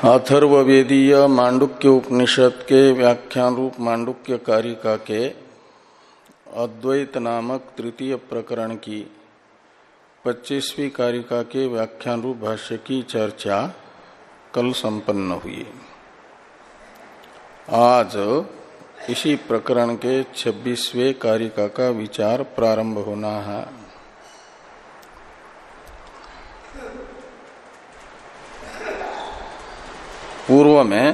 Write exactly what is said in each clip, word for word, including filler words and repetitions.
अथर्ववेदीय मांडुक्य उपनिषद के व्याख्यान रूप मांडुक्य कारिका के अद्वैत नामक तृतीय प्रकरण की पच्चीसवीं कारिका के व्याख्यान रूप भाष्य की चर्चा कल संपन्न हुई। आज इसी प्रकरण के छब्बीसवें कारिका का विचार प्रारंभ होना है। पूर्व में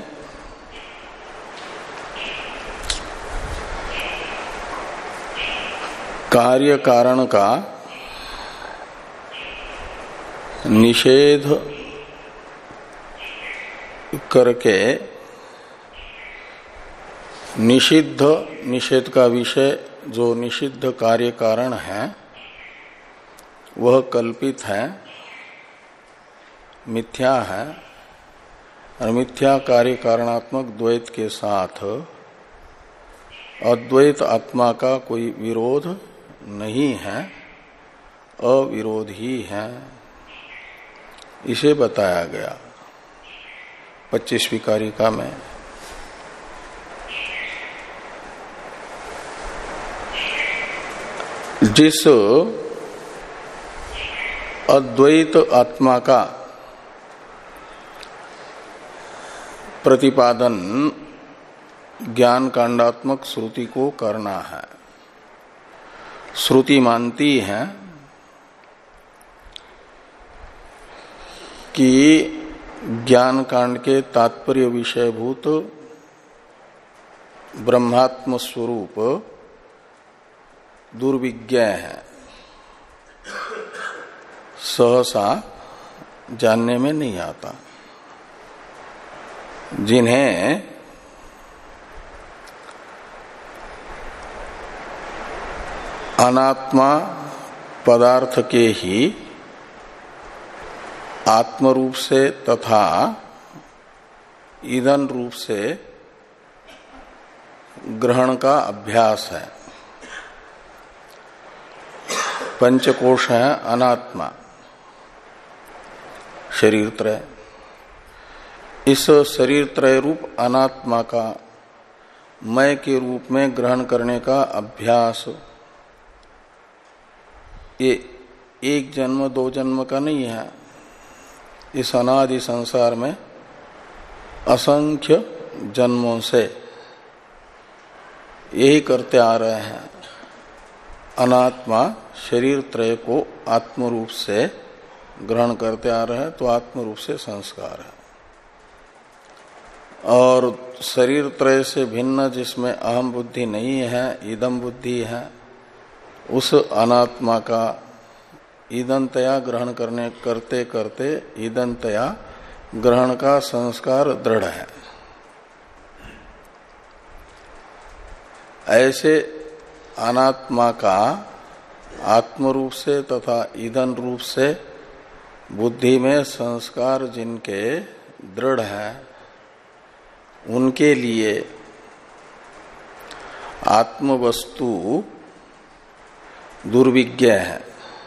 कार्य कारण का निषेध करके निषिद्ध निषेध का विषय जो निषिद्ध कार्य कारण है वह कल्पित है, मिथ्या है और मिथ्या कार्य कारणात्मक द्वैत के साथ अद्वैत आत्मा का कोई विरोध नहीं है, अविरोध ही है, इसे बताया गया पच्चीसवीं कारिका में। जिस अद्वैत आत्मा का प्रतिपादन ज्ञान कांडात्मक श्रुति को करना है। श्रुति मानती है कि ज्ञान कांड के तात्पर्य विषयभूत ब्रह्मात्म स्वरूप दुर्विज्ञ है, सहसा जानने में नहीं आता। जिन्हें अनात्मा पदार्थ के ही आत्म रूप से तथा ईदन रूप से ग्रहण का अभ्यास है। पंचकोश है अनात्मा, शरीर त्रय। इस शरीर त्रय रूप अनात्मा का मैं के रूप में ग्रहण करने का अभ्यास ये एक जन्म दो जन्म का नहीं है। इस अनादि संसार में असंख्य जन्मों से यही करते आ रहे हैं। अनात्मा शरीर त्रय को आत्म रूप से ग्रहण करते आ रहे हैं, तो आत्म रूप से संस्कार है। और शरीर त्रय से भिन्न जिसमें अहम बुद्धि नहीं है, इदम बुद्धि है, उस अनात्मा का ईदंतया ग्रहण करने करते करते ईदंतया ग्रहण का संस्कार दृढ़ है। ऐसे अनात्मा का आत्म रूप से तथा ईदन रूप से बुद्धि में संस्कार जिनके दृढ़ है, उनके लिए आत्म वस्तु दुर्विज्ञ है।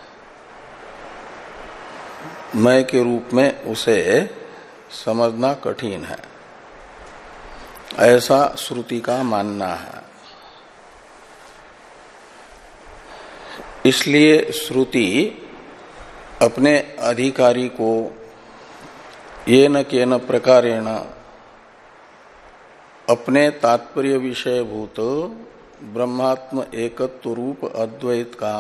मैं के रूप में उसे समझना कठिन है, ऐसा श्रुति का मानना है। इसलिए श्रुति अपने अधिकारी को येन केन प्रकारेण अपने तात्पर्य विषयभूत ब्रह्मात्म एकत्व रूप अद्वैत का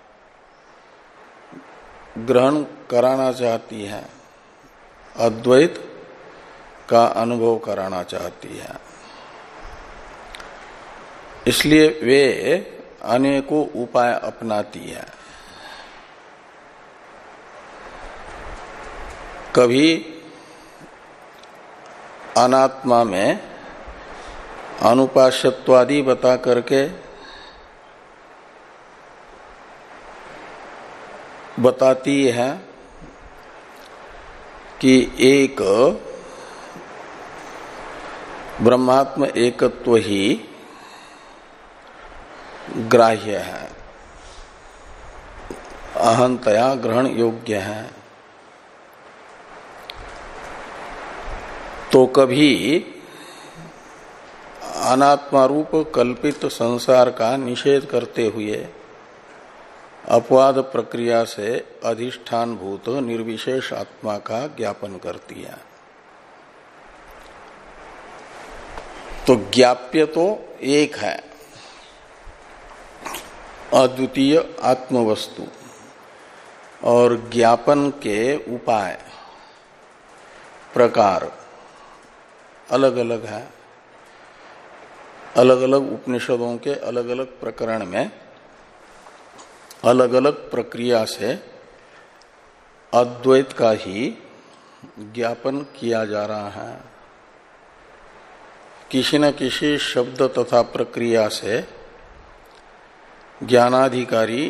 ग्रहण कराना चाहती है, अद्वैत का अनुभव कराना चाहती है। इसलिए वे अनेकों उपाय अपनाती है। कभी अनात्मा में अनुपाश्यत्वादि बता करके बताती है कि एक ब्रह्मात्म एकत्व ही ग्राह्य है, अहंतया ग्रहण योग्य है। तो कभी अनात्मा रूप कल्पित संसार का निषेध करते हुए अपवाद प्रक्रिया से अधिष्ठान भूत निर्विशेष आत्मा का ज्ञापन करती है। तो ज्ञाप्य तो एक है, अद्वितीय आत्मवस्तु, और ज्ञापन के उपाय प्रकार अलग अलग है। अलग अलग उपनिषदों के अलग अलग प्रकरण में अलग अलग प्रक्रिया से अद्वैत का ही ज्ञापन किया जा रहा है। किसी न किसी शब्द तथा प्रक्रिया से ज्ञानाधिकारी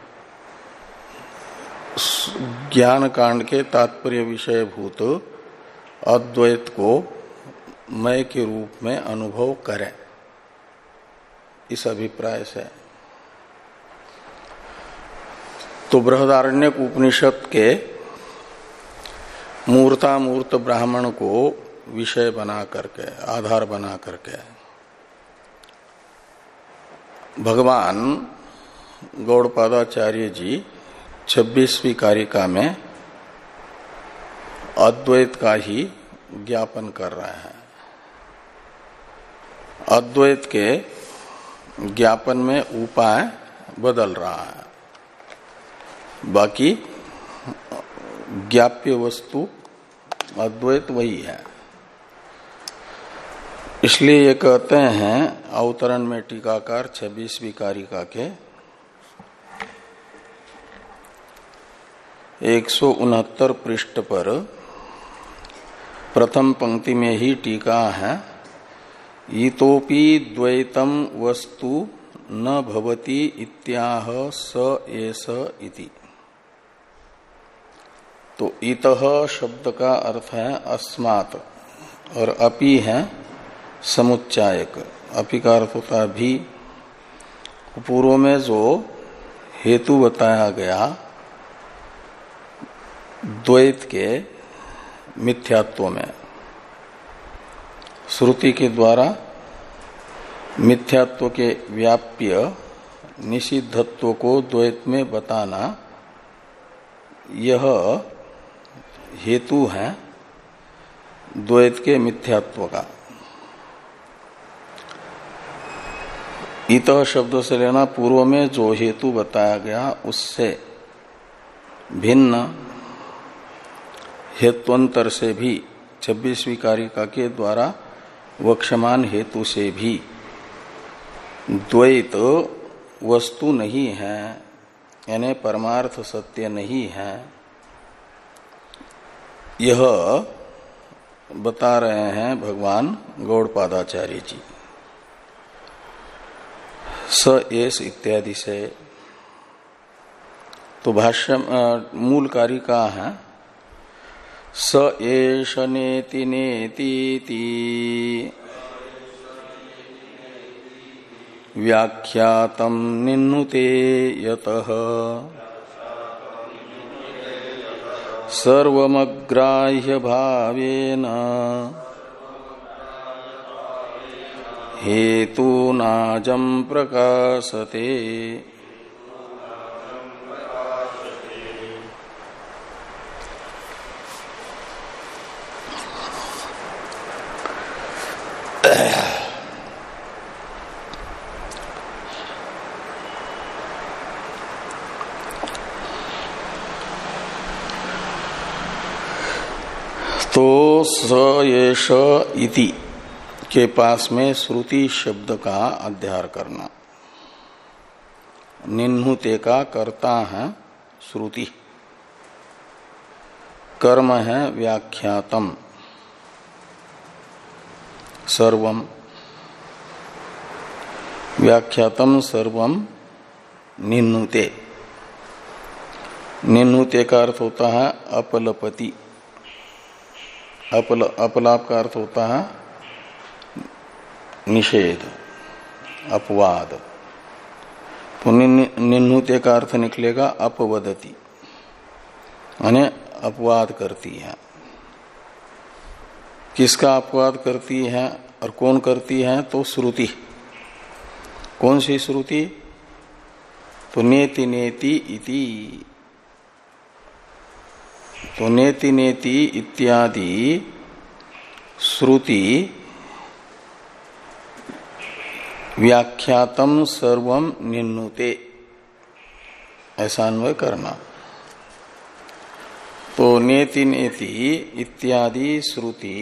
ज्ञान कांड के तात्पर्य विषय भूत अद्वैत को मय के रूप में अनुभव करें, इस अभिप्राय से। तो बृहदारण्यक उपनिषद के मूर्तामूर्त ब्राह्मण को विषय बना करके, आधार बना करके भगवान गौड़पादाचार्य जी छब्बीसवीं कारिका में अद्वैत का ही ज्ञापन कर रहे हैं। अद्वैत के ज्ञापन में उपाय बदल रहा है, बाकी ज्ञाप्य वस्तु अद्वैत वही है। इसलिए ये कहते हैं अवतरण में टीकाकार छब्बीसवीं कारिका के एक सौ उनहत्तर पृष्ठ पर प्रथम पंक्ति में ही टीका है, इतोपि द्वैतम वस्तु न भवति इत्याह स एष इति। तो इतः शब्द का अर्थ है अस्मात्, और अपि है समुच्चायक। अपि का अर्थ होता है भी। पूर्व में जो हेतु बताया गया द्वैत के मिथ्यात्व में, श्रुति के द्वारा मिथ्यात्व के व्याप्य निषिद्धत्व को द्वैत में बताना, यह हेतु है द्वैत के मिथ्यात्व का। इतः शब्द से लेना पूर्व में जो हेतु बताया गया उससे भिन्न हेत्वंतर से भी, छब्बीसवीं कारिका के द्वारा वक्षमान हेतु से भी द्वैत वस्तु नहीं है, यानी परमार्थ सत्य नहीं है, यह बता रहे हैं भगवान गौड़पादाचार्य जी स एस इत्यादि से। तो भाष्य मूल कारिका है स एष नेति नेतीति व्याख्यातम निन्नुते यतः सर्वमग्राह्य भावेन हेतुनाजं प्रकाशते। तो स येष इति के पास में श्रुति शब्द का अध्यार करना। निन्हुते का कर्ता है श्रुति, कर्म है व्याख्यातम सर्वम, व्याख्यातम सर्वम निन्नुते। निन्नुते का अर्थ होता है अपलपति, अपल अपलाप का अर्थ होता है निषेध, अपवाद। तो निन्नुते का अर्थ निकलेगा अपवदति, यानी अपवाद करती है। किसका अपवाद करती है और कौन करती है? तो श्रुति। कौन सी श्रुति? तो नेति नेति इति। तो नेति नेति इत्यादि श्रुति व्याख्यातम सर्वम निन्नुते, ऐसा अन्वय करना। तो नेति नेति इत्यादि श्रुति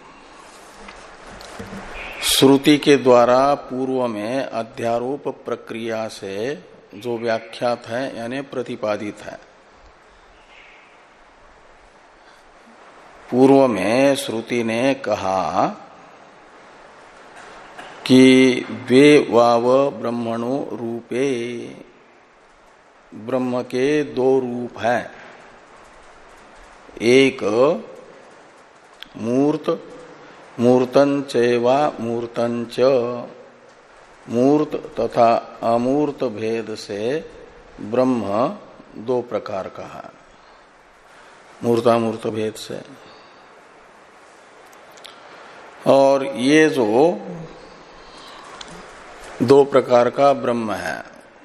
श्रुति के द्वारा पूर्व में अध्यारोप प्रक्रिया से जो व्याख्यात है यानी प्रतिपादित है। पूर्व में श्रुति ने कहा कि द्वे वाव ब्रह्मणो रूपे, ब्रह्म के दो रूप हैं, एक मूर्त मूर्तन चैवा मूर्तन च, मूर्त तथा अमूर्त भेद से ब्रह्म दो प्रकार का है, मूर्तामूर्त भेद से। और ये जो दो प्रकार का ब्रह्म है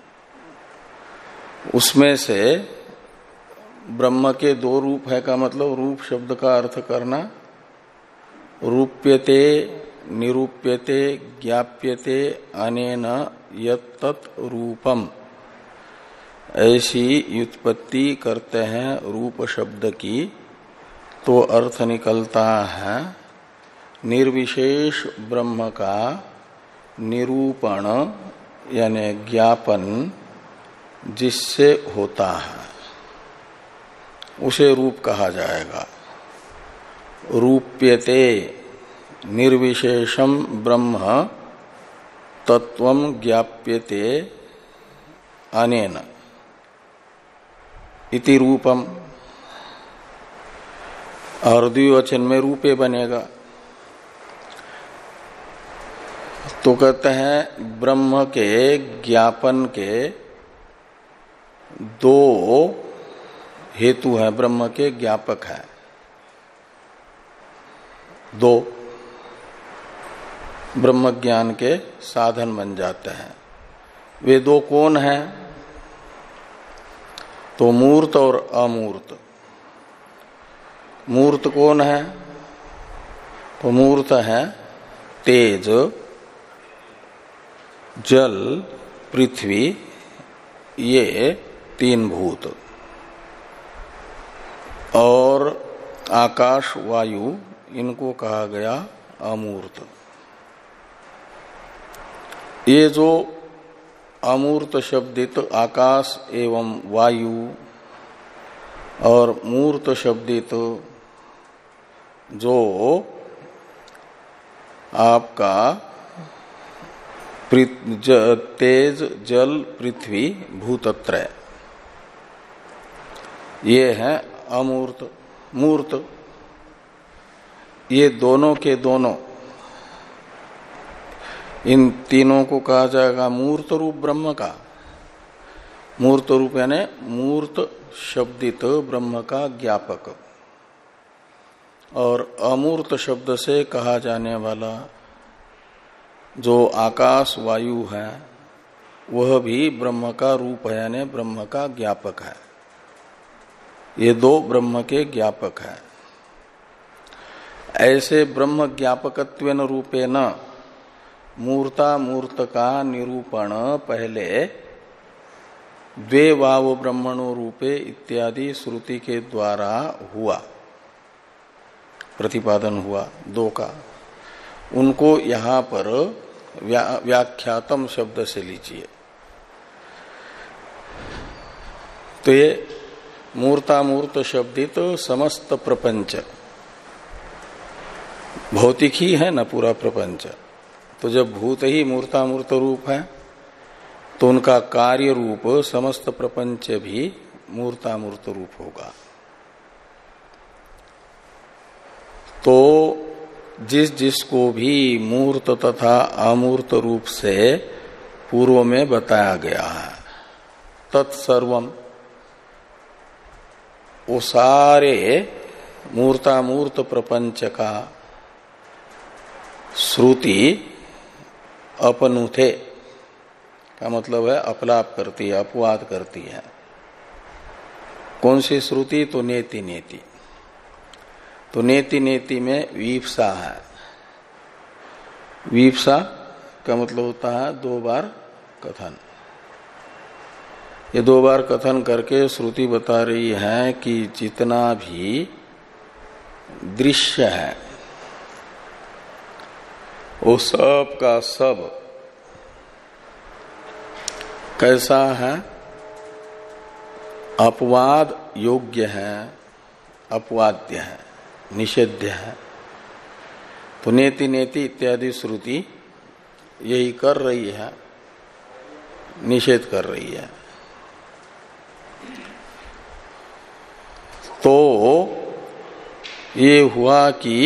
उसमें से ब्रह्म के दो रूप है का मतलब रूप शब्द का अर्थ करना, रूप्यते निरूप्यते ज्ञाप्यते अनेन यत्तत् रूपम, ऐसी व्युत्पत्ति करते हैं रूप शब्द की तो अर्थ निकलता है निर्विशेष ब्रह्म का निरूपण यानी ज्ञापन जिससे होता है उसे रूप कहा जाएगा। रूप्यते निर्विशेषम ब्रह्म तत्वम ज्ञाप्यते अनेन इति रूपम, और द्विवचन में रूपे बनेगा। तो कहते हैं ब्रह्म के ज्ञापन के दो हेतु हैं, ब्रह्म के ज्ञापक है दो, ब्रह्म ज्ञान के साधन बन जाते हैं। वे दो कौन हैं? तो मूर्त और अमूर्त। मूर्त कौन है? तो मूर्त है तेज, जल, पृथ्वी, ये तीन भूत, और आकाश वायु, इनको कहा गया अमूर्त। ये जो अमूर्त शब्दित आकाश एवं वायु और मूर्त शब्दित जो आपका तेज जल पृथ्वी भूतत्रय, ये है अमूर्त। मूर्त ये दोनों के दोनों, इन तीनों को कहा जाएगा मूर्त रूप ब्रह्म का। मूर्त रूप यानी मूर्त शब्दित ब्रह्म का ज्ञापक, और अमूर्त शब्द से कहा जाने वाला जो आकाश वायु है वह भी ब्रह्म का रूप है यानी ब्रह्म का ज्ञापक है। ये दो ब्रह्म के ज्ञापक है। ऐसे ब्रह्म ज्ञापकत्वेन रूपेण मूर्ता मूर्त का निरूपण पहले द्वे वाव ब्रह्मणो रूपे इत्यादि श्रुति के द्वारा हुआ, प्रतिपादन हुआ दो का। उनको यहां पर व्या, व्याख्यातम शब्द से लीजिए। तो ये मूर्तामूर्त शब्दित समस्त प्रपंच, भौतिक ही है ना पूरा प्रपंच, तो जब भूत ही मूर्तामूर्त रूप है तो उनका कार्य रूप समस्त प्रपंच भी मूर्तामूर्त रूप होगा। तो जिस जिसको भी मूर्त तथा अमूर्त रूप से पूर्व में बताया गया है, तत्सर्वम, वो सारे मूर्तामूर्त प्रपंच का श्रुति अपनुथे का मतलब है अपलाप करती है, अपवाद करती है। कौन सी श्रुति? तो नेति नेति। तो नेति नेति में वीप्सा है। वीप्सा का मतलब होता है दो बार कथन। ये दो बार कथन करके श्रुति बता रही है कि जितना भी दृश्य है वो सब का सब कैसा है? अपवाद योग्य है, अपवाद्य है, निषेध्य है। तो नेति नेति इत्यादि श्रुति यही कर रही है, निषेध कर रही है। तो ये हुआ कि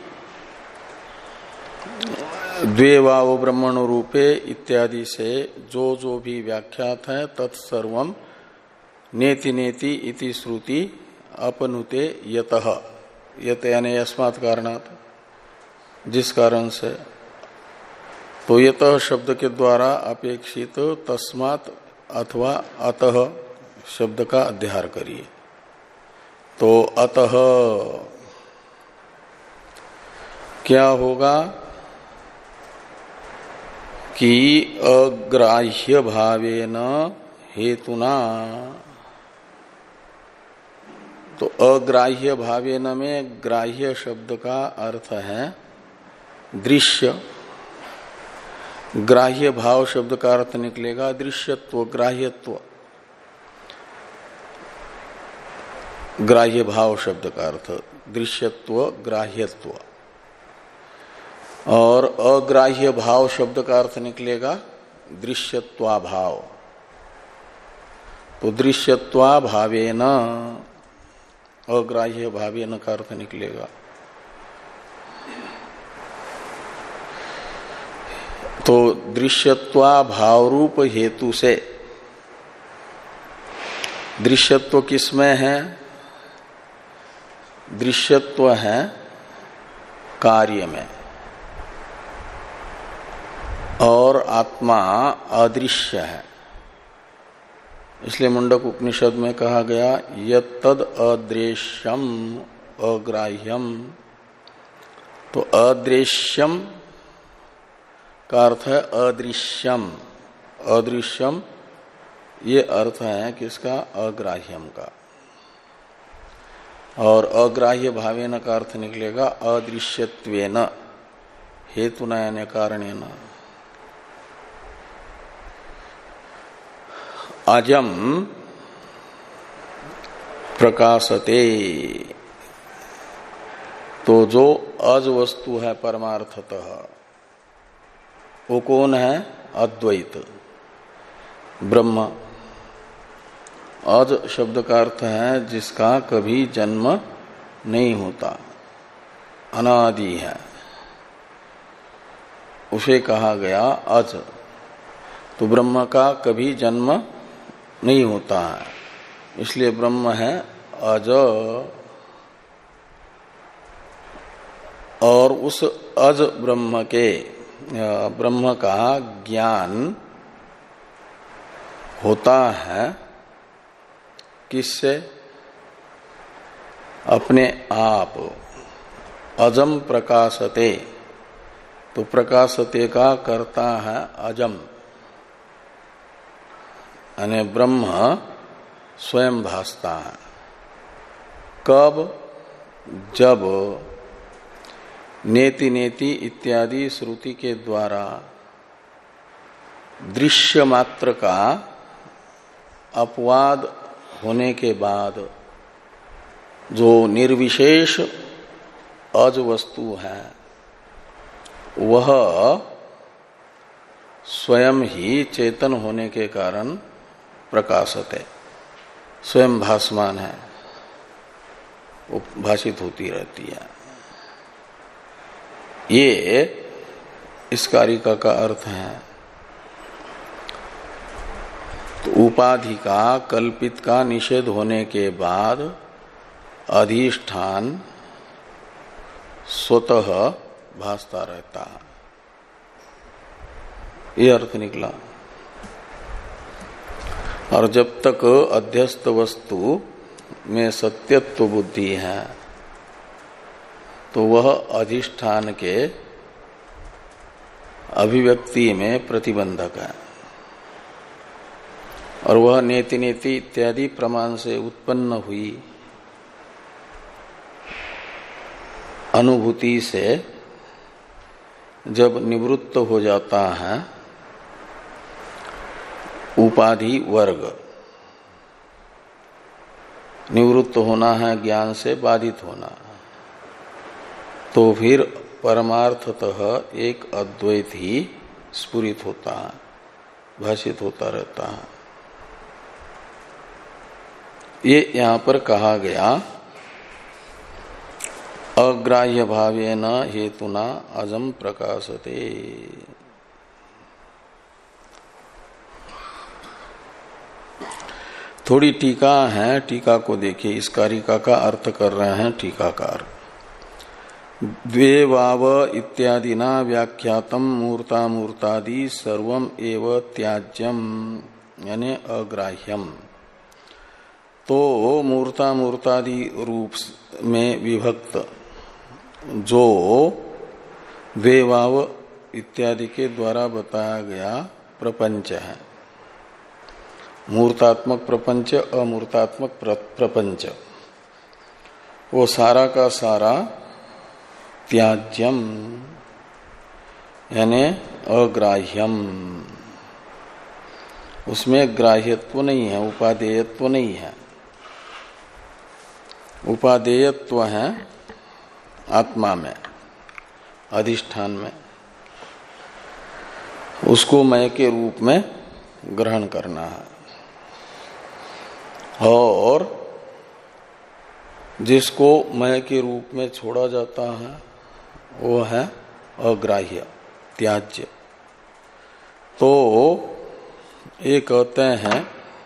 द्वेवाव ब्रह्मण रूपे इत्यादि से जो जो भी व्याख्यात है तत्सर्वम नेति नेति इति श्रुति अपनुते यतः, यत यानी अस्मात् कारणात्, जिस कारण से। तो यतः शब्द के द्वारा अपेक्षित तस्मात् अथवा अतः शब्द का अध्यार करिए। तो अतः क्या होगा कि अग्राह्य भावेन हेतुना। तो अग्राह्य भावेन में ग्राह्य शब्द का अर्थ है दृश्य। ग्राह्य भाव शब्द का अर्थ निकलेगा दृश्यत्व, ग्राह्यत्व। ग्राह्य भाव शब्द का अर्थ दृश्यत्व, ग्राह्यत्व। और अग्राह्य भाव शब्द का अर्थ निकलेगा दृश्यत्वाभाव। तो दृश्यत्वाभावेन अग्राह्य भावेन का अर्थ निकलेगा। तो दृश्यत्वाभाव रूप हेतु से दृश्यत्व किसमें है? दृश्यत्व है कार्य में, और आत्मा अदृश्य है। इसलिए मुंडक उपनिषद में कहा गया यत्तद अदृश्यम अग्राह्यम। तो अदृश्यम का अर्थ है अदृश्यम। अदृश्यम ये अर्थ है किसका? अग्राह्यम का। और अग्राह्य भावेन का अर्थ निकलेगा अदृश्यत्वेन हेतुना यानी कारणेन। अजम प्रकाशते। तो जो अज वस्तु है परमार्थतः वो कौन है? अद्वैत ब्रह्म। अज शब्द का अर्थ है जिसका कभी जन्म नहीं होता, अनादि है, उसे कहा गया अज। तो ब्रह्म का कभी जन्म नहीं होता है, इसलिए ब्रह्म है अज। और उस अज ब्रह्म के ब्रह्म का ज्ञान होता है किससे? अपने आप। अजम प्रकाशते। तो प्रकाशते का करता है अजम, यानी ब्रह्म स्वयं भासता है। कब? जब नेति नेति इत्यादि श्रुति के द्वारा दृश्य मात्र का अपवाद होने के बाद जो निर्विशेष अज वस्तु है वह स्वयं ही चेतन होने के कारण प्रकाशत है, स्वयं भासमान है, वो भाषित होती रहती है। ये इस कारिका का अर्थ है। तो उपाधि का कल्पित का निषेध होने के बाद अधिष्ठान स्वतः भासता रहता है। ये अर्थ निकला। और जब तक अध्यस्त वस्तु में सत्यत्व बुद्धि है तो वह अधिष्ठान के अभिव्यक्ति में प्रतिबंधक है, और वह नेति नेति इत्यादि प्रमाण से उत्पन्न हुई अनुभूति से जब निवृत्त हो जाता है उपाधि वर्ग, निवृत्त होना है ज्ञान से बाधित होना, तो फिर परमार्थतः एक अद्वैत ही स्फुरित होता है, भाषित होता रहता है। ये यहां पर कहा गया अग्राह्य भावेन हेतुना अजम प्रकाशते। थोड़ी टीका है, टीका को देखिए। इस कारिका का अर्थ कर रहे हैं टीकाकार। द्वे वाव इत्यादि न व्याख्यातम मूर्तामूर्तादि सर्वम एव त्याज्यम यानी अग्राह्यम। तो मूर्तामूर्तादि रूप में विभक्त जो द्वे वाव इत्यादि के द्वारा बताया गया प्रपंच है, मूर्तात्मक प्रपंच अमूर्तात्मक प्रपंच, वो सारा का सारा त्याज्यम यानी अग्राह्यम, उसमें ग्राह्यत्व नहीं है, उपादेयत्व नहीं है। उपादेयत्व है आत्मा में, अधिष्ठान में, उसको मय के रूप में ग्रहण करना है। और जिसको मय के रूप में छोड़ा जाता है वो है अग्राह्य, त्याज्य। तो ये कहते हैं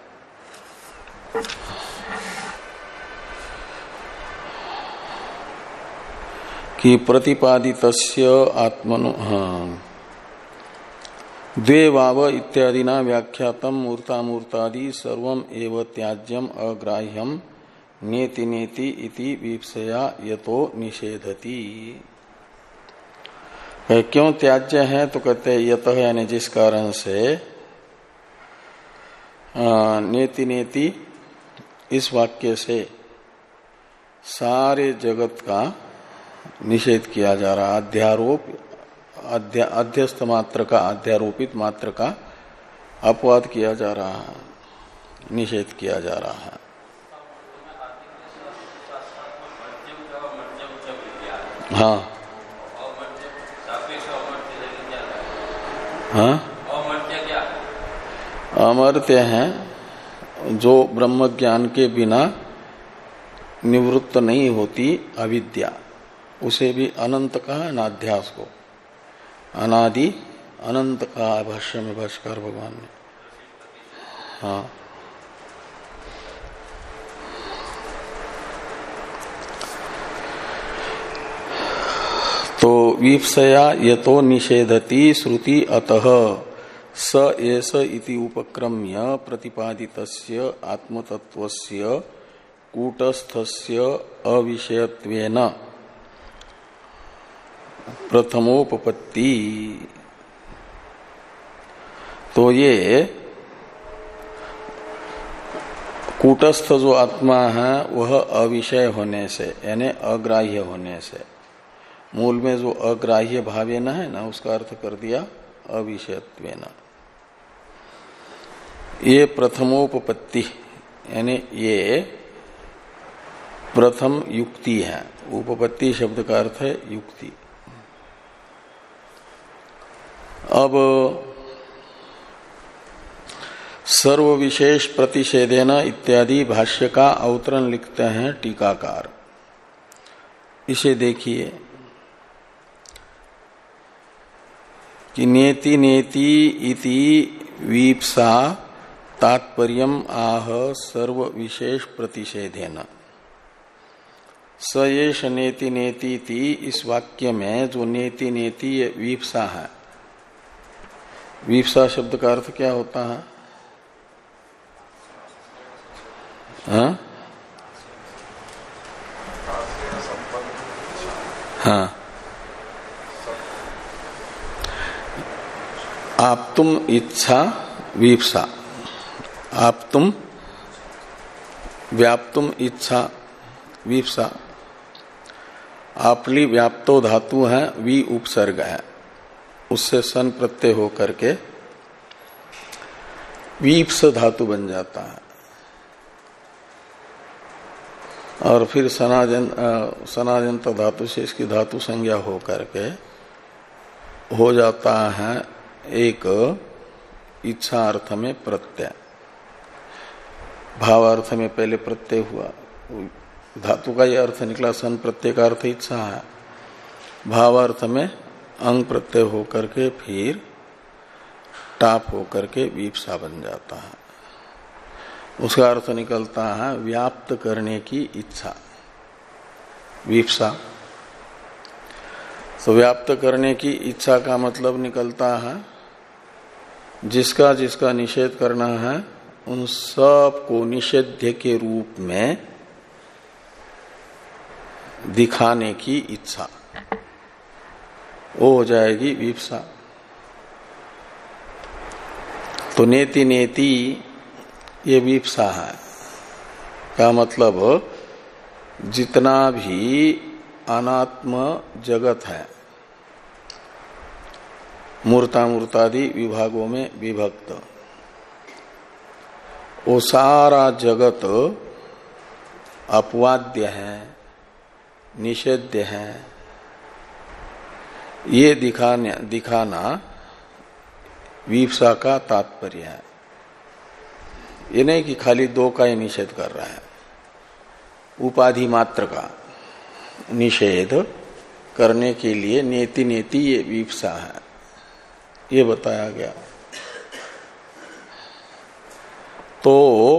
कि प्रतिपादितस्य आत्मनो हाँ द्वे वाव इत्यादि न व्याख्यातम मूर्तामूर्तादि सर्वम एव त्याज्यम अग्राह्यम नेति नेति इति विप्सया यतो निषेधति। क्यों त्याज्य है? तो कहते हैं यतः यानी जिस कारण से नेति नेति इस वाक्य से सारे जगत का निषेध किया जा रहा, अध्यारोप अध्या, अध्यस्त मात्र का, अध्यारोपित मात्र का अपवाद किया जा रहा है, निषेध किया जा रहा है। हाँ हाँ अमर्त्य है जो ब्रह्म ज्ञान के बिना निवृत्त नहीं होती अविद्या, उसे भी अनंत कहा है नाध्यास को, अनादि अनंत कहा भाष्य में भाष्यकार भगवान ने। हाँ तो वीप्सया यतो निषेधति श्रुति अतः स एष इति उपक्रम्य प्रतिपादितस्य आत्मतत्वस्य कूटस्थस्य अविषयत्वेन प्रथमोपपत्ति। तो ये कूटस्थ जो आत्मा है वह अविषय होने से यानी अग्राह्य होने से, मूल में जो अग्राह्य भावेन है ना उसका अर्थ कर दिया अविषयत्वेन। ये प्रथमोपपत्ति यानी ये प्रथम युक्ति है। उपपत्ति शब्द का अर्थ है युक्ति। अब सर्व विशेष प्रतिषेधेन इत्यादि भाष्य का अवतरण लिखते हैं टीकाकार। इसे देखिए कि नेति नेति इति वीप्सा तात्पर्यम आह सर्व विशेष प्रतिषेधेन। सयेष नेति नेति इति इस वाक्य में जो नेति नेति वीप्सा है वीप्सा शब्द का अर्थ क्या होता है? हाँ हाँ, आप तुम इच्छा वीप्सा, आप तुम व्याप्तुम इच्छा वीप्सा। आपली व्याप्तो धातु है, वी उपसर्ग है, उससे सन प्रत्यय हो करके वीप्स धातु बन जाता है। और फिर सनाजन सनाजंत धातु से इसकी धातु संज्ञा हो करके हो जाता है एक इच्छा अर्थ में प्रत्यय। भाव अर्थ में पहले प्रत्यय हुआ, धातु का यह अर्थ निकला, सन प्रत्यय का अर्थ इच्छा है। भाव अर्थ में अंग प्रत्यय होकर के फिर टाप होकर के वीप्सा बन जाता है। उसका अर्थ निकलता है व्याप्त करने की इच्छा, वीप्सा। तो व्याप्त करने की इच्छा का मतलब निकलता है जिसका जिसका निषेध करना है उन सब को निषेध्य के रूप में दिखाने की इच्छा, वो हो जाएगी वीप्सा। तो नेति नेति ये वीप्सा है का मतलब जितना भी अनात्म जगत है मूर्तामूर्तादि विभागों में विभक्त, वो सारा जगत अपवाद्य है, निषेध्य है, ये दिखाने दिखाना वीप्सा का तात्पर्य है। ये नहीं कि खाली दो का ही निषेध कर रहा है, उपाधि मात्र का निषेध करने के लिए नेति नेति ये वीप्सा है, ये बताया गया। तो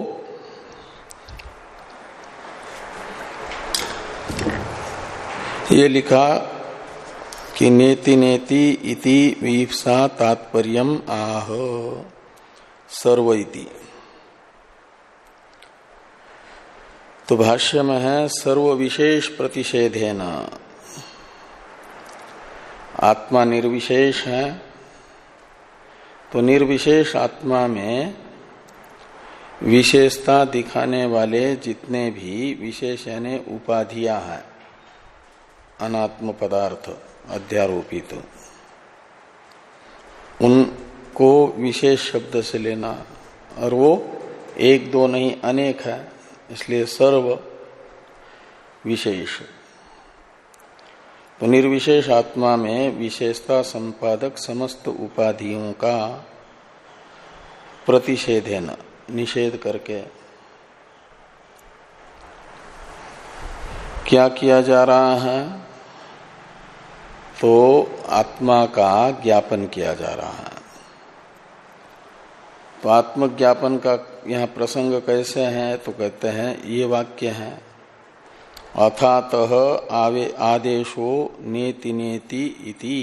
ये लिखा कि नेति नेति इति वीप्सा तात्पर्यम आह सर्व इति। तो भाष्य में है सर्व विशेष प्रतिषेधेन, आत्मा निर्विशेष है तो निर्विशेष आत्मा में विशेषता दिखाने वाले जितने भी विशेष यानी उपाधियां हैं अनात्म पदार्थ अध्यारोपित, उनको विशेष शब्द से लेना, और वो एक दो नहीं अनेक है, इसलिए सर्व विशेष। तो निर्विशेष आत्मा में विशेषता संपादक समस्त उपाधियों का प्रतिषेधेन निषेध करके क्या किया जा रहा है? तो आत्मा का ज्ञापन किया जा रहा है। तो आत्मज्ञापन का यहाँ प्रसंग कैसे है? तो कहते हैं ये वाक्य है अथातः आवे आदेशो नेति नेति इति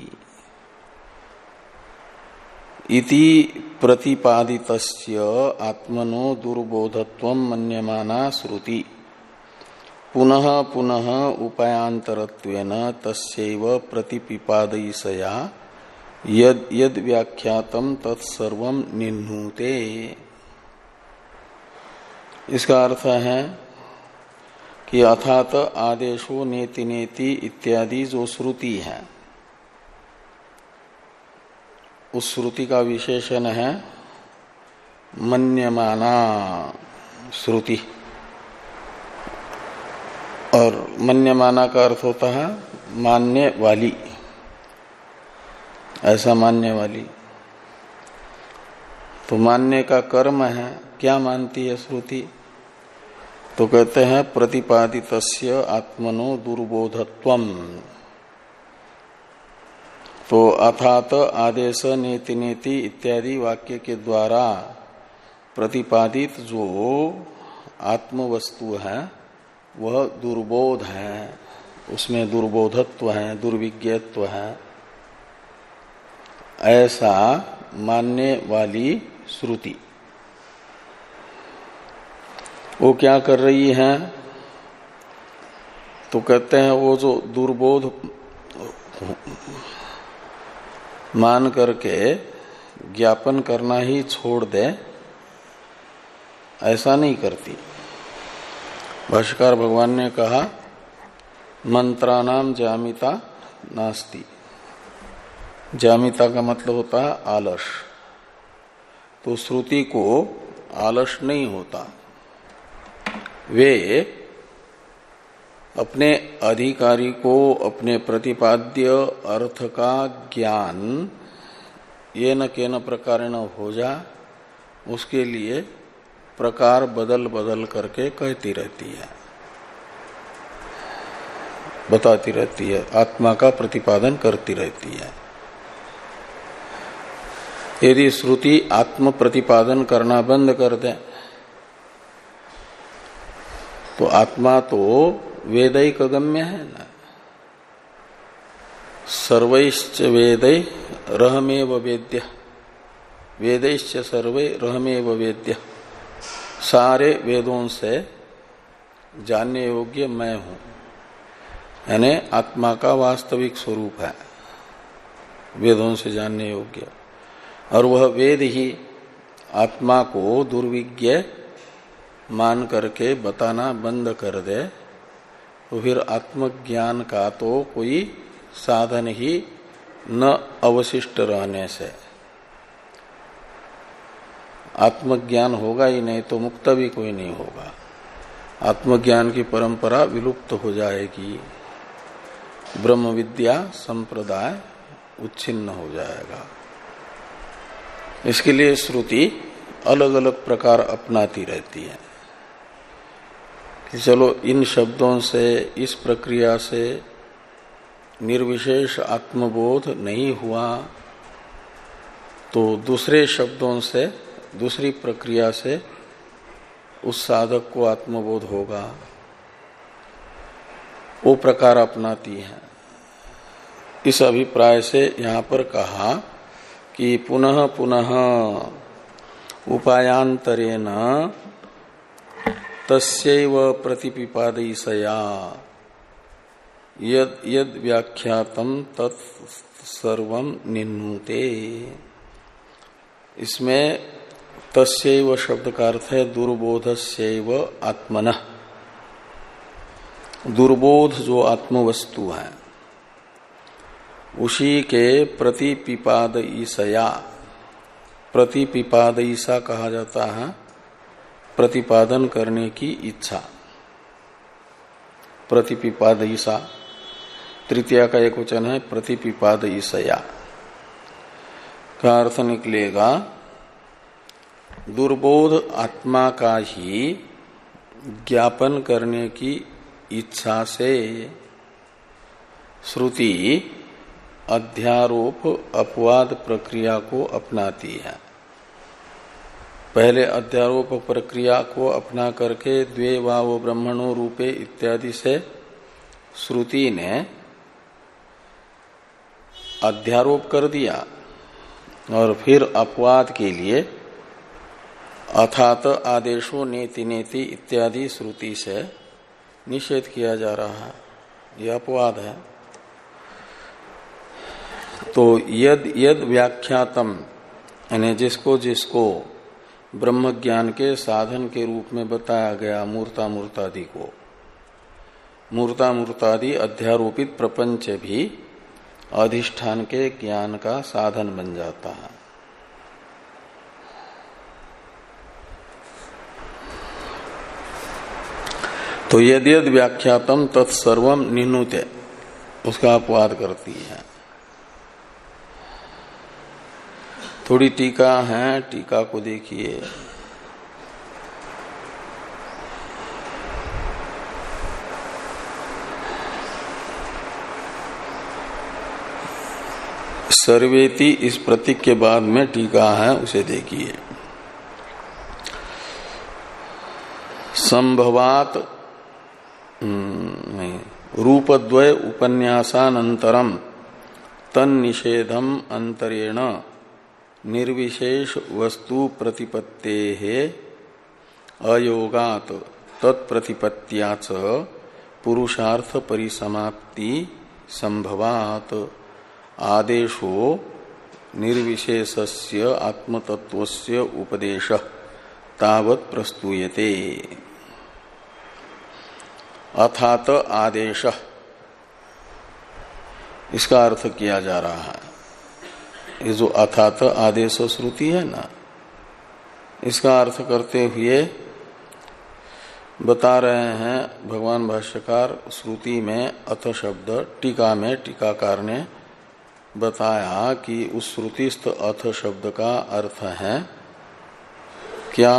इति प्रतिपादितस्य आत्मनो दुर्बोधत्वं मन्यमाना श्रुति पुनः पुनः उपायांतरत्वेन तस्यैव प्रतिपिपादयिसया यद यद व्याख्यातम तत्सर्वं निह्नुते। इसका अर्थ है कि अथात आदेशो नेति नेति इत्यादि जो श्रुति है उस श्रुति का विशेषण है मन्यमाना श्रुति, और मन्यमाना का अर्थ होता है मानने वाली, ऐसा मानने वाली। तो मानने का कर्म है, क्या मानती है श्रुति? तो कहते हैं प्रतिपादितस्य आत्मनो दुर्बोधत्वम। तो अथात आदेश नेति नेति इत्यादि वाक्य के द्वारा प्रतिपादित जो आत्मवस्तु है वह दुर्बोध है, उसमें दुर्बोधत्व है, दुर्विज्ञत्व है, ऐसा मानने वाली श्रुति वो क्या कर रही है? तो कहते हैं वो जो दुर्बोध मान करके ज्ञापन करना ही छोड़ दे, ऐसा नहीं करती। भाष्यकार भगवान ने कहा मंत्राणाम जामिता नास्ति। जामिता का मतलब होता है आलस। तो श्रुति को आलस नहीं होता। वे अपने अधिकारी को अपने प्रतिपाद्य अर्थ का ज्ञान ये न के न प्रकार न हो जा, उसके लिए प्रकार बदल बदल करके कहती रहती है, बताती रहती है, आत्मा का प्रतिपादन करती रहती है। यदि श्रुति आत्म प्रतिपादन करना बंद कर दे तो आत्मा तो वेदैक गम्य है ना। सर्वैश्च वेदै रहमेव वेद्य, वेदैश्च सर्वे रहमेव वेद्य। सारे वेदों से जानने योग्य मैं हूं, यानी आत्मा का वास्तविक स्वरूप है वेदों से जानने योग्य। और वह वेद ही आत्मा को दुर्विज्ञ मान करके बताना बंद कर दे तो फिर आत्मज्ञान का तो कोई साधन ही न अवशिष्ट रहने से। आत्मज्ञान होगा ही नहीं तो मुक्त भी कोई नहीं होगा। आत्मज्ञान की परंपरा विलुप्त हो जाएगी, ब्रह्म विद्या संप्रदाय उच्छिन्न हो जाएगा। इसके लिए श्रुति अलग अलग प्रकार अपनाती रहती है कि चलो इन शब्दों से, इस प्रक्रिया से निर्विशेष आत्मबोध नहीं हुआ तो दूसरे शब्दों से, दूसरी प्रक्रिया से उस साधक को आत्मबोध होगा, वो प्रकार अपनाती है। इस अभिप्राय से यहाँ पर कहा कि पुनः पुनः उपायांतरेण तस्यैव प्रतिपिपादयिसया यद यद व्याख्यातम तत् सर्वम निन्नुते। इसमें तस्यैव शब्द का अर्थ है दुर्बोधस्यैव आत्मनः। दुर्बोध जो आत्मवस्तु है उसी के प्रतिपिपादयिसया, प्रतिपिपादयिसा कहा जाता है प्रतिपादन करने की इच्छा। प्रतिपिपादयिसा तृतीया का एक वचन है प्रतिपिपादयिसया का अर्थ निकलेगा दुर्बोध आत्मा का ही ज्ञापन करने की इच्छा से श्रुति अध्यारोप अपवाद प्रक्रिया को अपनाती है। पहले अध्यारोप प्रक्रिया को अपना करके द्वे वाव ब्रह्मणो रूपे इत्यादि से श्रुति ने अध्यारोप कर दिया और फिर अपवाद के लिए अथात आदेशो नेति नेति इत्यादि श्रुति से निषेध किया जा रहा है। यह अपवाद है। तो यद यद व्याख्यातम यानी जिसको जिसको ब्रह्म ज्ञान के साधन के रूप में बताया गया मूर्तामूर्तादि को, मूर्तामूर्तादि अध्यारोपित प्रपंच भी अधिष्ठान के ज्ञान का साधन बन जाता है। तो यद यद व्याख्यातम तत्सर्वम निन्नुते उसका अपवाद करती है। थोड़ी टीका है, टीका को देखिए। सर्वेति इस प्रतीक के बाद में टीका है, उसे देखिए। संभवात नहीं, रूपद्वय उपन्यासानंतरम तन्निषेधम अंतरेण निर्विशेष वस्तु प्रतिपत्तेः अयोगात तत्प्रतिपत्त्याच पुरुषार्थ परिसमाप्ति संभवात आदेशो निर्विशेषस्य आत्मतत्वस्य उपदेशः तावत् प्रस्तूयते। अथात आदेशः, इसका अर्थ किया जा रहा है। ये जो अथात आदेश श्रुति है ना, इसका अर्थ करते हुए बता रहे हैं भगवान भाष्यकार, श्रुति में अथ शब्द, टीका में टीकाकार ने बताया कि उस श्रुतिस्थ अथ शब्द का अर्थ है क्या?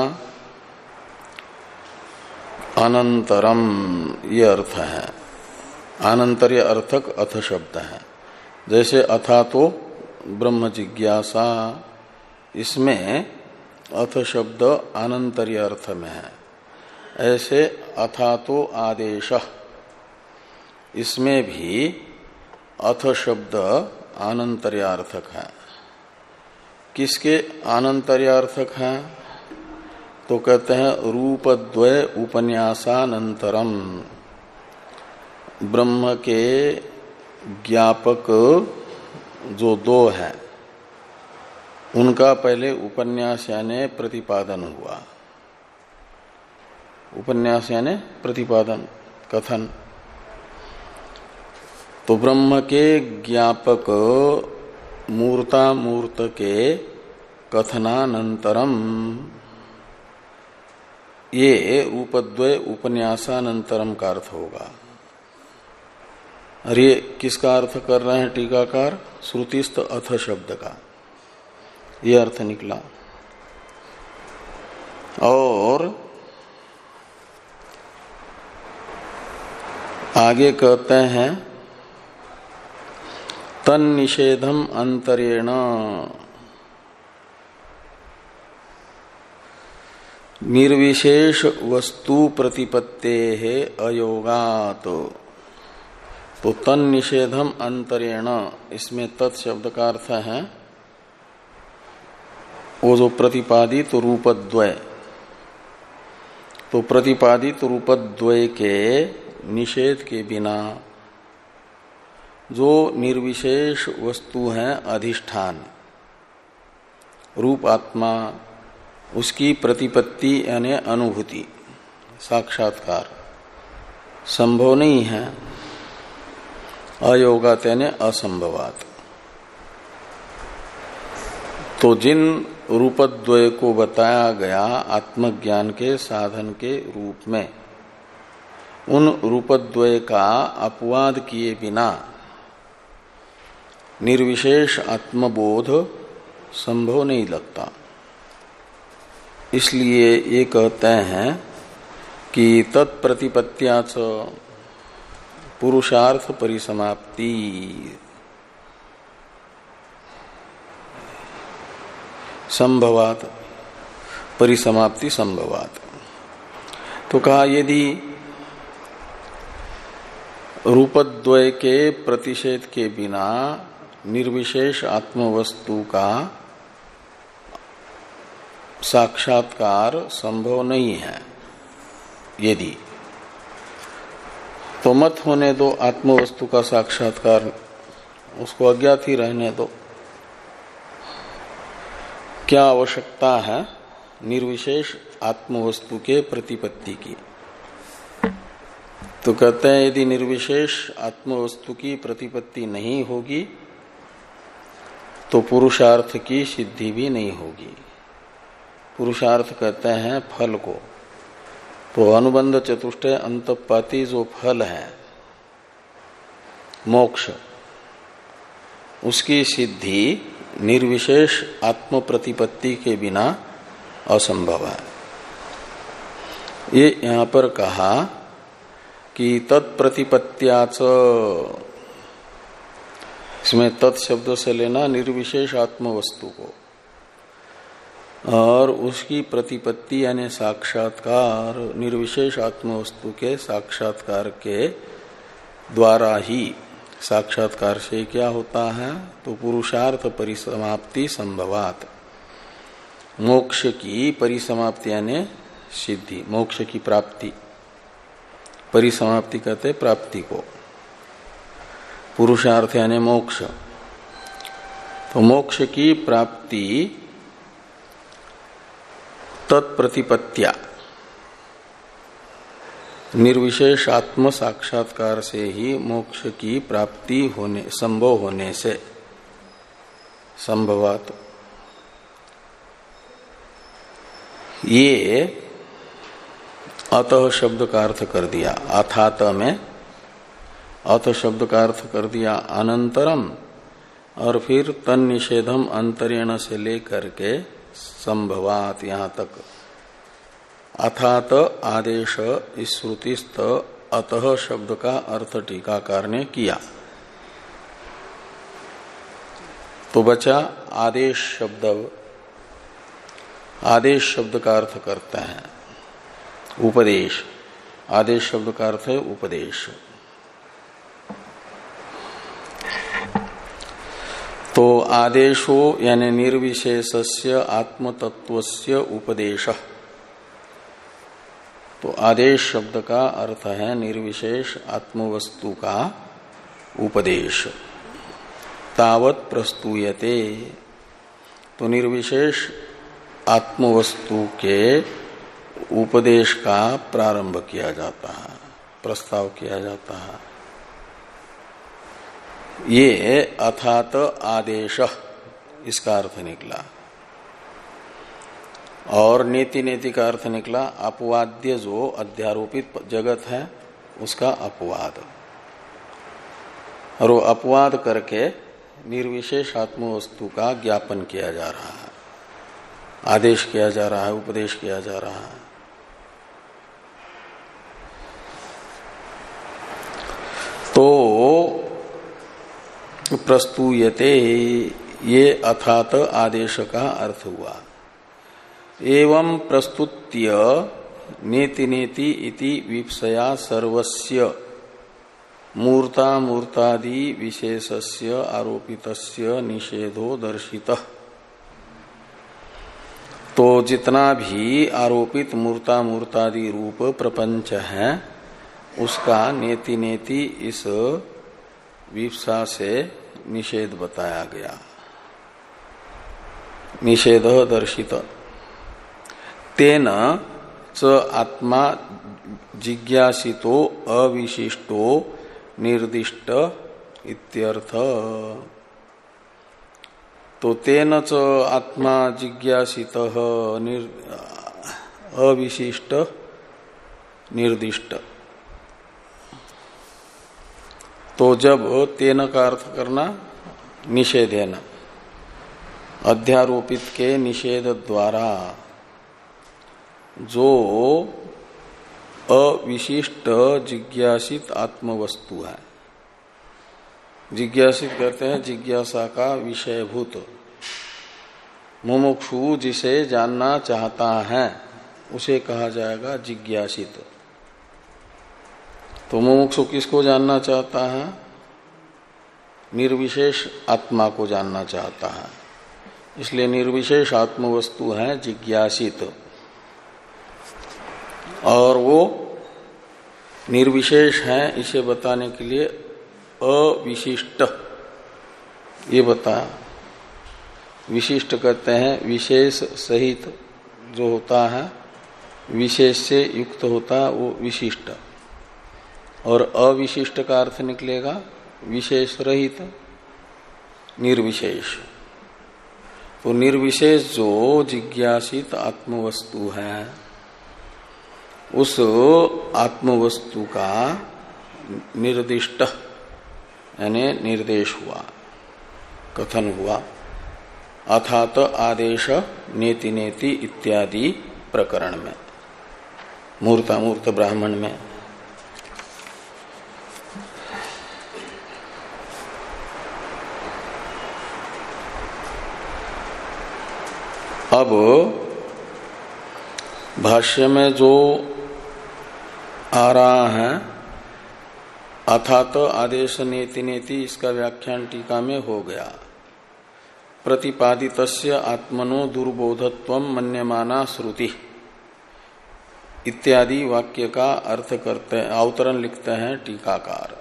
अनंतरम, ये अर्थ है। अनंतर्य अर्थक अथ शब्द है। जैसे अथा तो ब्रह्म जिज्ञासा, इसमें अथ शब्द अनंतर्य अर्थ में है। ऐसे अथा तो आदेश, इसमें भी अथ शब्द अनंतर्यार्थक है। किसके अनंतर्यार्थक है? तो कहते हैं रूपद्वय उपन्यासानंतरम, ब्रह्म के ज्ञापक जो दो है उनका पहले उपन्यास यानी प्रतिपादन हुआ। उपन्यास यानी प्रतिपादन, कथन। तो ब्रह्म के ज्ञापक मूर्तामूर्त के कथनानंतरम, ये रूपद्वय उपन्यासानंतरम का अर्थ होगा। और ये किसका अर्थ कर रहे हैं टीकाकार? श्रुतिस्थ अथ शब्द का ये अर्थ निकला। और आगे कहते हैं तन्निषेधम अंतरेण निर्विशेष वस्तु प्रतिपत्तेः अयोगात। तो तन्निषेधम अंतरेण, इसमें तत्शब्द का अर्थ है वो जो प्रतिपादित रूपद्वय। तो प्रतिपादित रूपद्वय के निषेध के बिना जो निर्विशेष वस्तु है अधिष्ठान रूप आत्मा, उसकी प्रतिपत्ति यानी अनुभूति, साक्षात्कार संभव नहीं है। अयोगात यानी असंभवात। तो जिन रूपद्वय को बताया गया आत्मज्ञान के साधन के रूप में, उन रूपद्वय का अपवाद किए बिना निर्विशेष आत्मबोध संभव नहीं लगता। इसलिए ये कहते हैं कि तत्प्रतिपत्त्याच पुरुषार्थ परिसमाप्ति, संभवात, परिसमाप्ति संभवात। तो कहा यदि रूपद्वय के प्रतिषेध के बिना निर्विशेष आत्मवस्तु का साक्षात्कार संभव नहीं है, यदि तो मत होने दो आत्मवस्तु का साक्षात्कार, उसको अज्ञात ही रहने दो। क्या आवश्यकता है निर्विशेष आत्मवस्तु के प्रतिपत्ति की? तो कहते हैं यदि निर्विशेष आत्मवस्तु की प्रतिपत्ति नहीं होगी तो पुरुषार्थ की सिद्धि भी नहीं होगी। पुरुषार्थ कहते हैं फल को। तो अनुबंध चतुष्टय अंतपाती जो फल है मोक्ष, उसकी सिद्धि निर्विशेष आत्म प्रतिपत्ति के बिना असंभव है। ये यहां पर कहा कि तत्प्रतिपत्त्याच, इसमें तत्शब्द से लेना निर्विशेष आत्म वस्तु को, और उसकी प्रतिपत्ति यानी साक्षात्कार निर्विशेष आत्म वस्तु के साक्षात्कार के द्वारा ही साक्षात्कार से क्या होता है? तो पुरुषार्थ परिसमाप्ति संभवात, मोक्ष की परिसमाप्ति यानी सिद्धि, मोक्ष की प्राप्ति। परिसमाप्ति कहते प्राप्ति को, पुरुषार्थ यानी मोक्ष। तो मोक्ष की प्राप्ति तत्प्रतिपत्या, निर्विशेष आत्म साक्षात्कार से ही मोक्ष की प्राप्ति होने संभव होने से, संभवात, ये अतः शब्द का अर्थ कर दिया। अथात में अतः शब्द का अर्थ कर दिया अनंतरम, और फिर तन निषेधम अंतरेण से लेकर के संभवात यहां तक। अथात आदेश इस श्रुतिस्थ अतः शब्द का अर्थ टीकाकार ने किया। तो बचा आदेश शब्द। आदेश शब्द का अर्थ करते हैं उपदेश। आदेश शब्द का अर्थ है उपदेश। तो आदेशो यानी निर्विशेषस्य आत्मतत्वस्य उपदेश। तो आदेश शब्द का अर्थ है निर्विशेष आत्मवस्तु का उपदेश। तावत प्रस्तूयते, तो निर्विशेष आत्मवस्तु के उपदेश का प्रारंभ किया जाता है, प्रस्ताव किया जाता है। ये अथात आदेश इसका अर्थ निकला। और नेति नेति का अर्थ निकला अपवाद्य, जो अध्यारोपित जगत है उसका अपवाद। और वो अपवाद करके निर्विशेष आत्मवस्तु का ज्ञापन किया जा रहा है, आदेश किया जा रहा है, उपदेश किया जा रहा है। तो प्रस्तूयते, ये अथात आदेश का अर्थ हुआ। एवं प्रस्तुत्य नेति नेति इति विप्सया सर्वस्य मूर्ता मूर्तादि विशेषस्य आरोपितस्य निषेधो दर्शितः। तो जितना भी आरोपित मूर्ता मूर्तादि रूप प्रपंच है उसका नेति नेति इस विप्सा से निषेध बताया गया। निषेध दर्शित। तेन च आत्मा जिज्ञासितो अविशिष्टो निर्दिष्ट इत्यर्थ। तो तेन च आत्मा जिज्ञासित अविशिष्ट निर्दिष्ट। तो जब तेन का अर्थ करना निषेधेन, अध्यारोपित के निषेध द्वारा जो अविशिष्ट जिज्ञासित आत्मवस्तु है, जिज्ञासित करते हैं जिज्ञासा का विषयभूत, मुमुक्षु जिसे जानना चाहता है उसे कहा जाएगा जिज्ञासित। तो मुमुक्षु किसको जानना चाहता है? निर्विशेष आत्मा को जानना चाहता है, इसलिए निर्विशेष आत्मवस्तु है जिज्ञासित। और वो निर्विशेष है इसे बताने के लिए अविशिष्ट ये बताया। विशिष्ट कहते हैं विशेष सहित जो होता है, विशेष से युक्त होता है वो विशिष्ट। और अविशिष्ट का अर्थ निकलेगा विशेष रहित, निर्विशेष। तो निर्विशेष जो जिज्ञासित आत्मवस्तु है उस आत्मवस्तु का निर्दिष्ट यानी निर्देश हुआ, कथन हुआ। अथात आदेश नेति नेति इत्यादि प्रकरण में, मूर्तामूर्त ब्राह्मण में। अब भाष्य में जो आ रहा है अथात आदेश नेति नेति इसका व्याख्यान टीका में हो गया। प्रतिपादितस्य आत्मनो दुर्बोधत्वम मन्यमाना श्रुति इत्यादि वाक्य का अर्थ करते हैं, अवतरण लिखते हैं टीकाकार।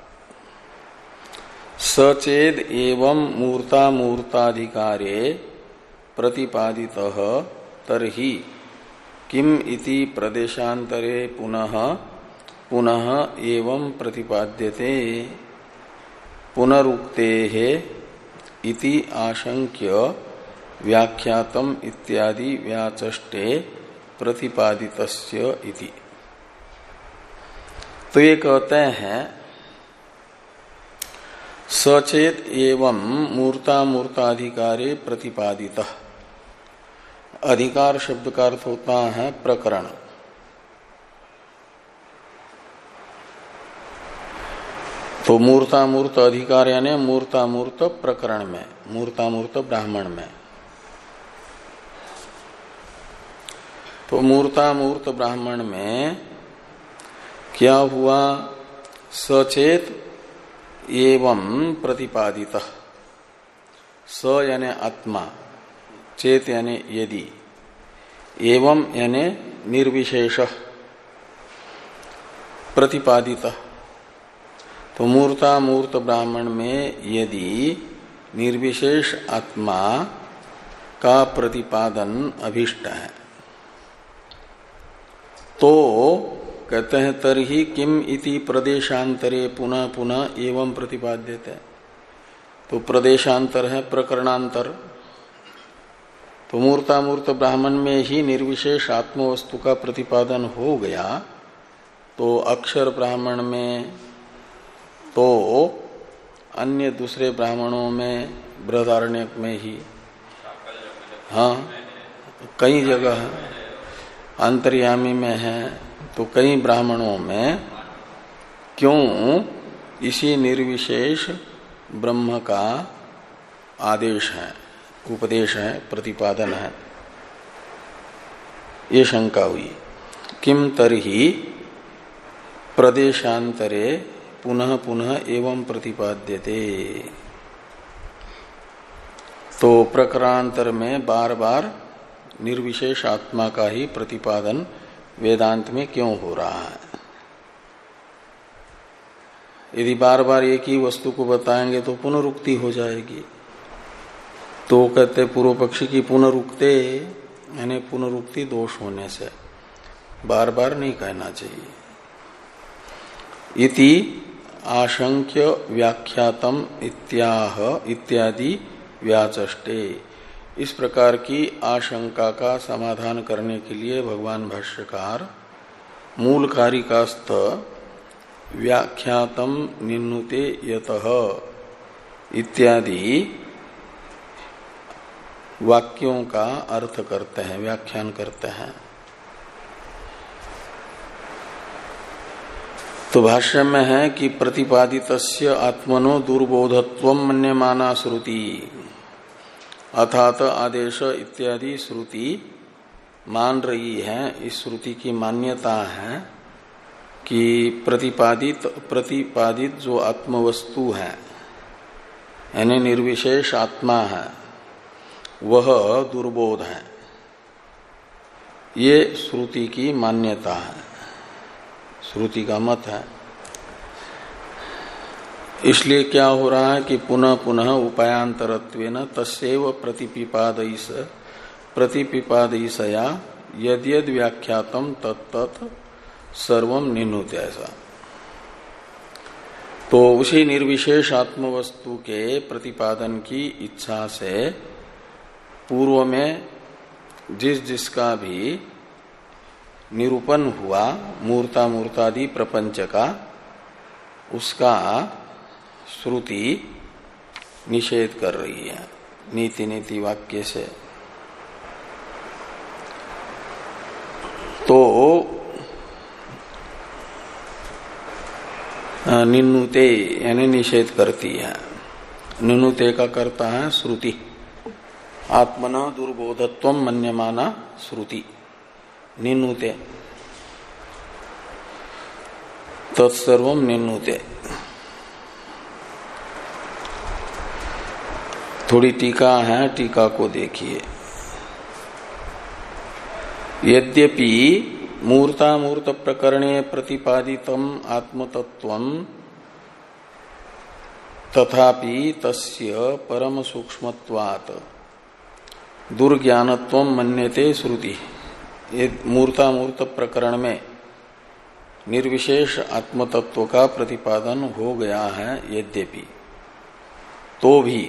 सचेद एवं मूर्ता मूर्ताधिकारे प्रतिपादितः तर्हि किम इति प्रदेशांतरे पुनः पुनः एवं प्रतिपाद्यते पुनरुक्तेः इति आशंक्य व्याख्यातम इत्यादि व्याचष्टे प्रतिपादितस्य इति। तो ये कहते हैं सचेत एवं मूर्ता मूर्ताधिकारे प्रतिपादितः। अधिकार शब्द का अर्थ होता है प्रकरण। तो मूर्तामूर्त अधिकार यानी मूर्तामूर्त प्रकरण में, मूर्तामूर्त ब्राह्मण में। तो मूर्तामूर्त ब्राह्मण में क्या हुआ? सचेत एवं प्रतिपादित। स यानी आत्मा, चेत यानी यदि, एवं यानी निर्विशेष, प्रतिपादित। तो मूर्तामूर्त ब्राह्मण में यदि निर्विशेष आत्मा का प्रतिपादन अभिष्ट है तो कहते हैं तरहि किम इति प्रदेशांतरे पुनः पुनः एवं प्रतिपाद्यते। तो प्रदेशांतर है प्रकरणांतर। तो मूर्तामूर्त ब्राह्मण में ही निर्विशेष आत्मवस्तु का प्रतिपादन हो गया, तो अक्षर ब्राह्मण में, तो अन्य दूसरे ब्राह्मणों में, बृहदारण्यक में ही, हाँ कई जगह है, अंतर्यामी में है, तो कई ब्राह्मणों में क्यों इसी निर्विशेष ब्रह्म का आदेश है, उपदेश है, प्रतिपादन है, ये शंका हुई। किम तरहि प्रदेशांतरे पुनः पुनः एवं प्रतिपाद्यते। तो प्रकरणांतर में बार बार निर्विशेष आत्मा का ही प्रतिपादन वेदांत में क्यों हो रहा है? यदि बार बार एक ही वस्तु को बताएंगे तो पुनरुक्ति हो जाएगी। तो कहते पूर्व पक्षी की पुनरुक्ते यानी पुनरुक्ति दोष होने से बार बार नहीं कहना चाहिए। इति आशंक्य व्याख्यातम इत्याह इत्यादि व्याचष्टे। इस प्रकार की आशंका का समाधान करने के लिए भगवान भाष्यकार मूल कारिकास्थ व्याख्यातम निन्नुते यतः इत्यादि वाक्यों का अर्थ करते हैं, व्याख्यान करते हैं। तो भाष्य में है कि प्रतिपादितस्य आत्मनो दुर्बोधत्वम मन्यमाना श्रुति अथात आदेश इत्यादि श्रुति मान रही है। इस श्रुति की मान्यता है कि प्रतिपादित प्रतिपादित जो आत्मवस्तु है यानी निर्विशेष आत्मा है वह दुर्बोध है, ये श्रुति की मान्यता है, श्रुति का मत है। इसलिए क्या हो रहा है कि पुनः पुनः उपायांतरत्वेन तस्यैव प्रतिपिपादयिस प्रतिपिपादयिसया यद यद व्याख्यातम तत्तत् सर्वम निन्नुते। ऐसा तो उसी निर्विशेष आत्मवस्तु के प्रतिपादन की इच्छा से पूर्व में जिस जिसका भी निरूपण हुआ मूर्ता मूर्तादि प्रपंच का, उसका श्रुति निषेध कर रही है नीति नीति वाक्य से। तो निन्नुते यानी निषेध करती है। निन्नुते का करता है श्रुति। आत्मना दुर्बोधत्वम मन्यमाना श्रुति निन्नुते तत्सर्वम निन्नुते। थोड़ी टीका है, टीका को देखिए। यद्यपि मूर्तामूर्त प्रकरणे प्रतिपादितम आत्मतत्वम तथापि तस्य परम सूक्ष्मत्वात् दुर्ज्ञानत्वम मन्यते श्रुति। ये मूर्तामूर्त प्रकरण में निर्विशेष आत्मतत्व का प्रतिपादन हो गया है, यद्यपि तो भी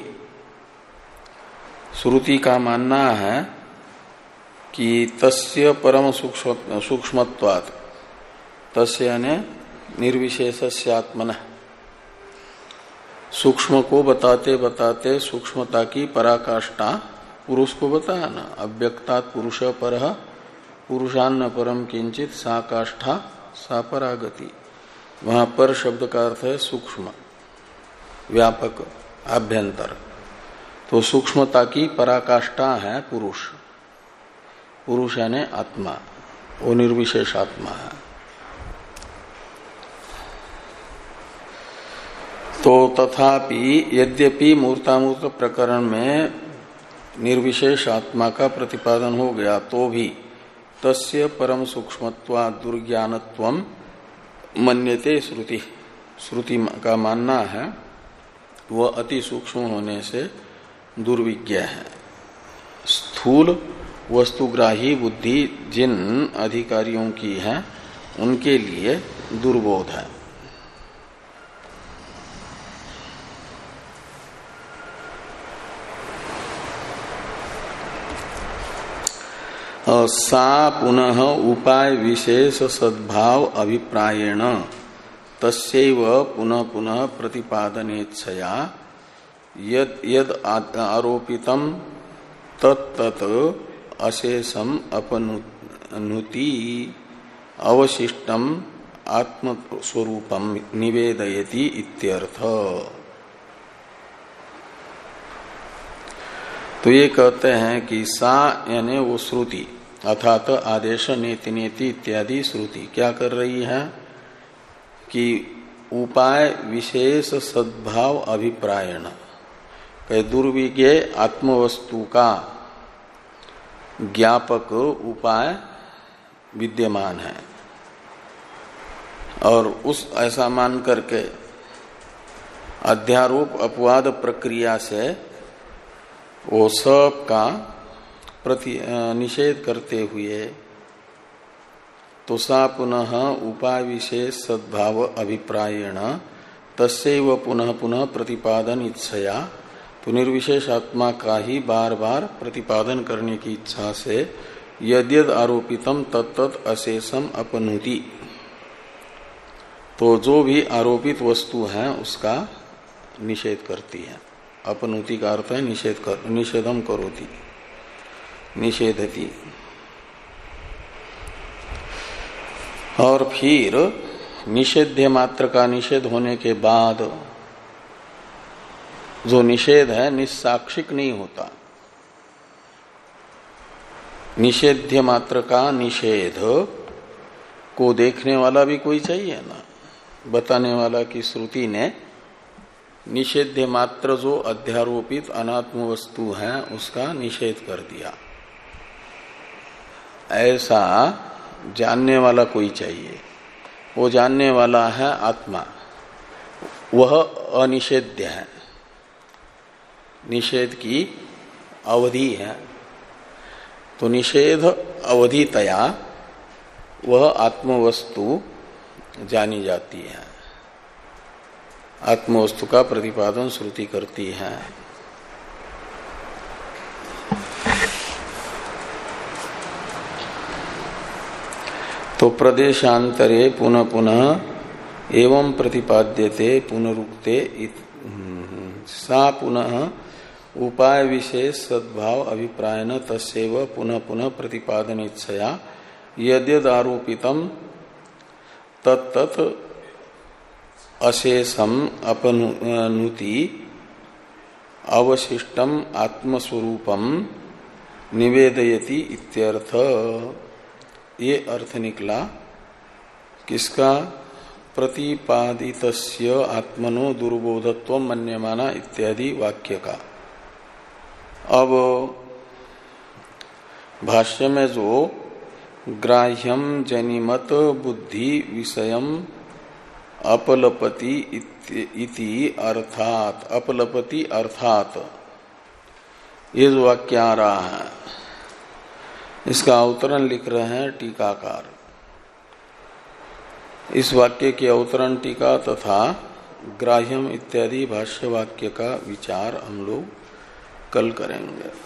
श्रुति का मानना है कि तस्य परम सूक्ष्म सूक्ष्मत्वात्, तस्य यानी निर्विशेषस्य आत्मनः, सूक्ष्म को बताते बताते सूक्ष्मता की पराकाष्ठा पुरुष को बताया ना। अव्यक्तात् पुरुष परः पुरुषान्न परम किंचित सा काष्ठा सा परागति। वहां पर शब्द का अर्थ है सूक्ष्म, व्यापक, आभ्यंतर। तो सूक्ष्मता की पराकाष्ठा है पुरुष। पुरुष यानी आत्मा, वो निर्विशेष आत्मा है। तो तथापि यद्यपि मूर्तामूर्त प्रकरण में निर्विशेष आत्मा का प्रतिपादन हो गया, तो भी तस्य परम सूक्ष्मत्वा दुर्ज्ञानत्वम मन्यते श्रुति। श्रुति का मानना है वह अति सूक्ष्म होने से दुर्विज्ञ है। स्थूल वस्तुग्राही बुद्धि जिन अधिकारियों की है उनके लिए दुर्बोध है। सा पुनः उपाय विशेष सद्भाव अभिप्रायेण तस्यैव पुनः पुनः प्रतिपादनेच्छया यद यद आरोपितम तत्तत् अशेषम अपनुति अवशिष्टम आत्मस्वरूपम निवेदयति इत्यर्थ। तो ये कहते हैं कि सा यानी वो श्रुति अर्थात आदेश नेति नेति इत्यादि श्रुति क्या कर रही है कि उपाय विशेष सद्भाव अभिप्रायण, कहे दुर्विज्ञ आत्मवस्तु का ज्ञापक उपाय विद्यमान है, और उस ऐसा मान करके अध्यारोप अपवाद प्रक्रिया से वो सब का प्रति निषेध करते हुए तो सा पुनः उपाय विशेष सद्भाव अभिप्रायेण तस्यैव पुनः पुनः प्रतिपादन इच्छया, तो निर्विशेष आत्मा का ही बार बार प्रतिपादन करने की इच्छा से यद्यद आरोपितम तत्तत् अशेषम अपनुति, तो जो भी आरोपित वस्तु है उसका निषेध करती है। अपनुति का अर्थ है निषेध कर, निषेधम करोति, निषेधति। और फिर निषेध्य मात्र का निषेध होने के बाद जो निषेध है निस्साक्षिक नहीं होता। निषेध्य मात्र का निषेध को देखने वाला भी कोई चाहिए ना, बताने वाला की श्रुति ने निषेध्य मात्र जो अध्यारोपित अनात्म वस्तु है उसका निषेध कर दिया। ऐसा जानने वाला कोई चाहिए, वो जानने वाला है आत्मा, वह अनिषेध्य है, निषेध की अवधि है। तो निषेध अवधितया वह आत्मवस्तु जानी जाती है, आत्मवस्तु का प्रतिपादन श्रुति करती है। तो प्रदेशांतरे पुनः पुनः एवं प्रतिपाद्यते पुनरुक्ते सा पुनः उपाय विशेष सद्भाव अभिप्रायन तस्यैव पुनः पुनः प्रतिपादन इच्छया यद्यद आरोपितम तत्तत् अशेषम अपनुति अवशिष्टम आत्मस्वरूपम निवेदयति इत्यर्थ। ये अर्थ निकला किसका? प्रतिपादितस्य आत्मनो दुर्बोधत्व मन्यमाना इत्यादि वाक्य का। अब भाष्य में जो ग्राह्यम जनिमत बुद्धि विषयम अपलपति इति अर्थात, अपलपति अर्थात ये जो वाक्य आ रहा है इसका अवतरण लिख रहे हैं टीकाकार। इस वाक्य की अवतरण टीका तथा ग्राह्यम इत्यादि भाष्य वाक्य का विचार हम लोग कल करेंगे।